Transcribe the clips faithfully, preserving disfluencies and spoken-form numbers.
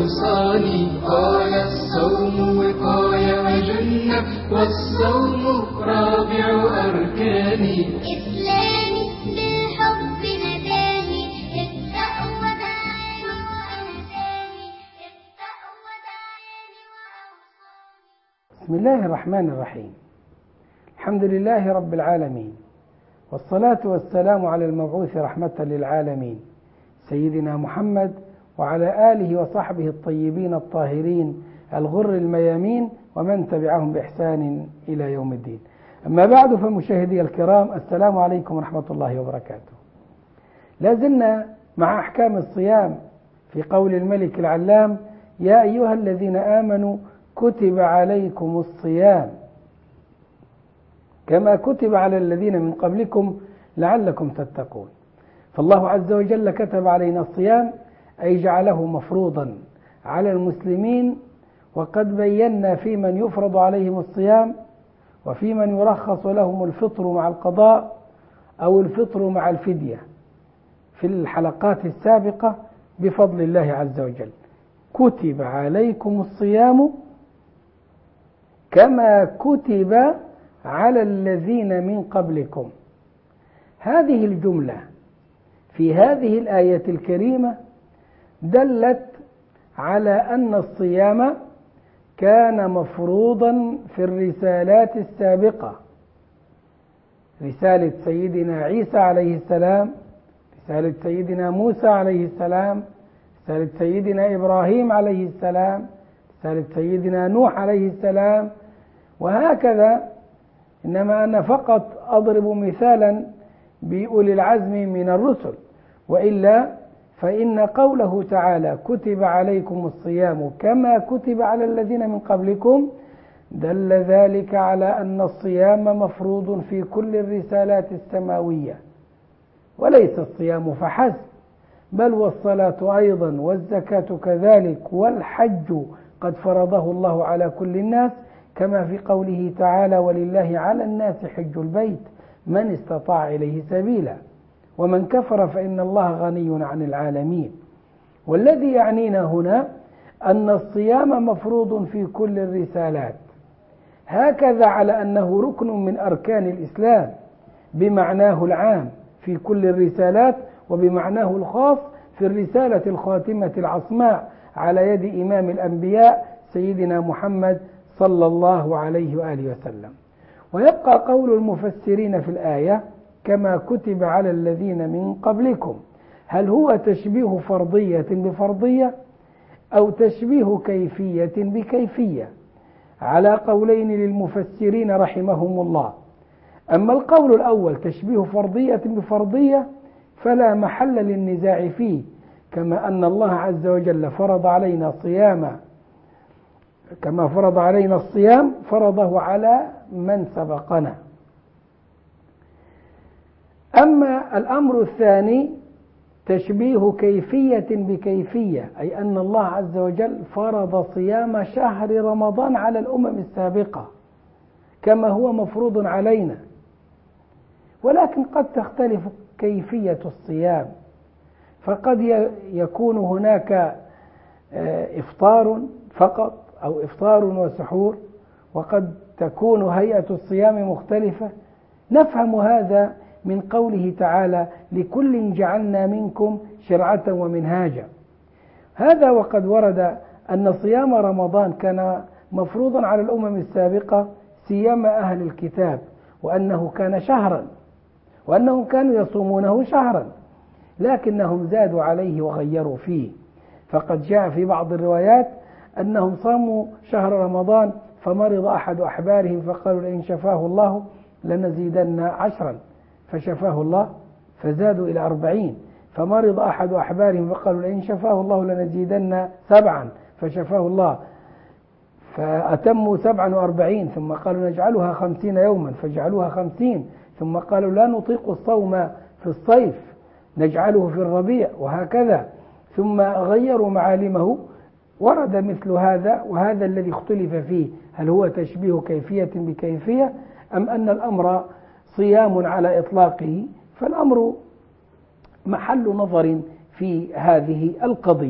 وأوصاني. قال الصوم وقاية وجنة، والصوم رابع أركاني. إسلامي بالحب نداني، ابدأ ودعاني وأنساني، ابدأ ودعاني وأوصاني. بسم الله الرحمن الرحيم. الحمد لله رب العالمين، والصلاة والسلام على المبعوث رحمة للعالمين سيدنا محمد وعلى آله وصحبه الطيبين الطاهرين الغر الميامين ومن تبعهم بإحسان إلى يوم الدين. أما بعد، فمشاهدي الكرام، السلام عليكم ورحمة الله وبركاته. لازلنا مع أحكام الصيام في قول الملك العلام: يا أيها الذين آمنوا كتب عليكم الصيام كما كتب على الذين من قبلكم لعلكم تتقون. فالله عز وجل كتب علينا الصيام، أي جعله مفروضا على المسلمين، وقد بينا في من يفرض عليهم الصيام وفي من يرخص لهم الفطر مع القضاء أو الفطر مع الفدية في الحلقات السابقة بفضل الله عز وجل. كتب عليكم الصيام كما كتب على الذين من قبلكم. هذه الجملة في هذه الآية الكريمة دلت على أن الصيام كان مفروضا في الرسالات السابقة: رسالة سيدنا عيسى عليه السلام، رسالة سيدنا موسى عليه السلام، رسالة سيدنا إبراهيم عليه السلام، رسالة سيدنا نوح عليه السلام، وهكذا. إنما أنا فقط أضرب مثالا بأولي العزم من الرسل، وإلا فإن قوله تعالى كتب عليكم الصيام كما كتب على الذين من قبلكم دل ذلك على أن الصيام مفروض في كل الرسالات السماوية، وليس الصيام فحسب، بل والصلاة أيضا، والزكاة كذلك، والحج قد فرضه الله على كل الناس، كما في قوله تعالى: ولله على الناس حج البيت من استطاع إليه سبيلا، ومن كفر فإن الله غني عن العالمين. والذي يعنينا هنا أن الصيام مفروض في كل الرسالات، هكذا على أنه ركن من أركان الإسلام بمعناه العام في كل الرسالات، وبمعناه الخاص في الرسالة الخاتمة العصماء على يد إمام الأنبياء سيدنا محمد صلى الله عليه وآله وسلم. ويبقى قول المفسرين في الآية كما كتب على الذين من قبلكم، هل هو تشبيه فرضية بفرضية أو تشبيه كيفية بكيفية؟ على قولين للمفسرين رحمهم الله. أما القول الأول تشبيه فرضية بفرضية فلا محل للنزاع فيه، كما أن الله عز وجل فرض علينا صيام كما فرض علينا الصيام فرضه على من سبقنا. أما الأمر الثاني تشبيه كيفية بكيفية، أي أن الله عز وجل فرض صيام شهر رمضان على الأمم السابقة كما هو مفروض علينا، ولكن قد تختلف كيفية الصيام، فقد يكون هناك إفطار فقط أو إفطار وسحور، وقد تكون هيئة الصيام مختلفة. نفهم هذا من قوله تعالى: لكل جعلنا منكم شرعة ومنهاجا. هذا وقد ورد أن صيام رمضان كان مفروضا على الأمم السابقة سيما أهل الكتاب، وأنه كان شهرا، وأنهم كانوا يصومونه شهرا، لكنهم زادوا عليه وغيروا فيه. فقد جاء في بعض الروايات أنهم صاموا شهر رمضان فمرض أحد أحبارهم فقالوا: لئن شفاه الله لنزيدن عشرا، فشفاه الله فزادوا إلى أربعين. فمرض أحد أحبارهم فقالوا: لئن شفاه الله لنزيدن سبعا، فشفاه الله فأتموا سبعا وأربعين. ثم قالوا: نجعلها خمسين يوما، فجعلوها خمسين. ثم قالوا: لا نطيق الصوم في الصيف، نجعله في الربيع، وهكذا. ثم غيروا معالمه. ورد مثل هذا، وهذا الذي اختلف فيه: هل هو تشبيه كيفية بكيفية أم أن الأمر صيام على إطلاقه؟ فالأمر محل نظر في هذه القضية.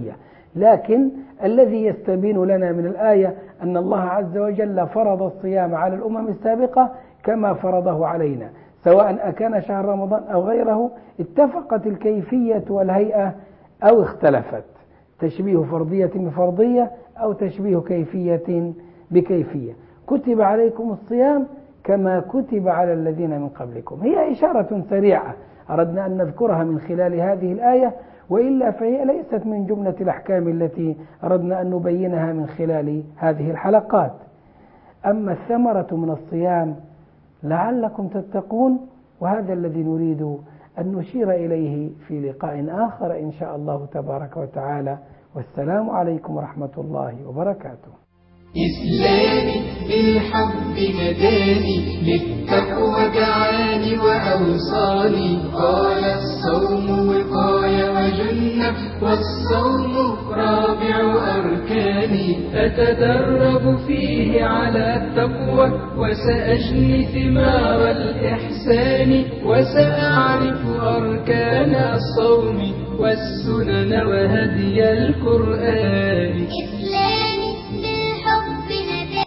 لكن الذي يستبين لنا من الآية أن الله عز وجل فرض الصيام على الأمم السابقة كما فرضه علينا، سواء أكان شهر رمضان أو غيره، اتفقت الكيفية والهيئة أو اختلفت، تشبيه فرضية بفرضية أو تشبيه كيفية بكيفية. كتب عليكم الصيام كما كتب على الذين من قبلكم. هي إشارة سريعة أردنا أن نذكرها من خلال هذه الآية، وإلا فهي ليست من جملة الأحكام التي أردنا أن نبينها من خلال هذه الحلقات. أما الثمرة من الصيام لعلكم تتقون، وهذا الذي نريد أن نشير إليه في لقاء آخر إن شاء الله تبارك وتعالى. والسلام عليكم ورحمة الله وبركاته. إسلامي بالحب نداني، للتقوى دعاني وأوصاني. قال الصوم وقاية وجنة، والصوم رابع أركاني. أتدرب فيه على التقوى، وسأجني ثمار الإحسان. وسأعرف أركان الصوم والسنن وهدي القرآن.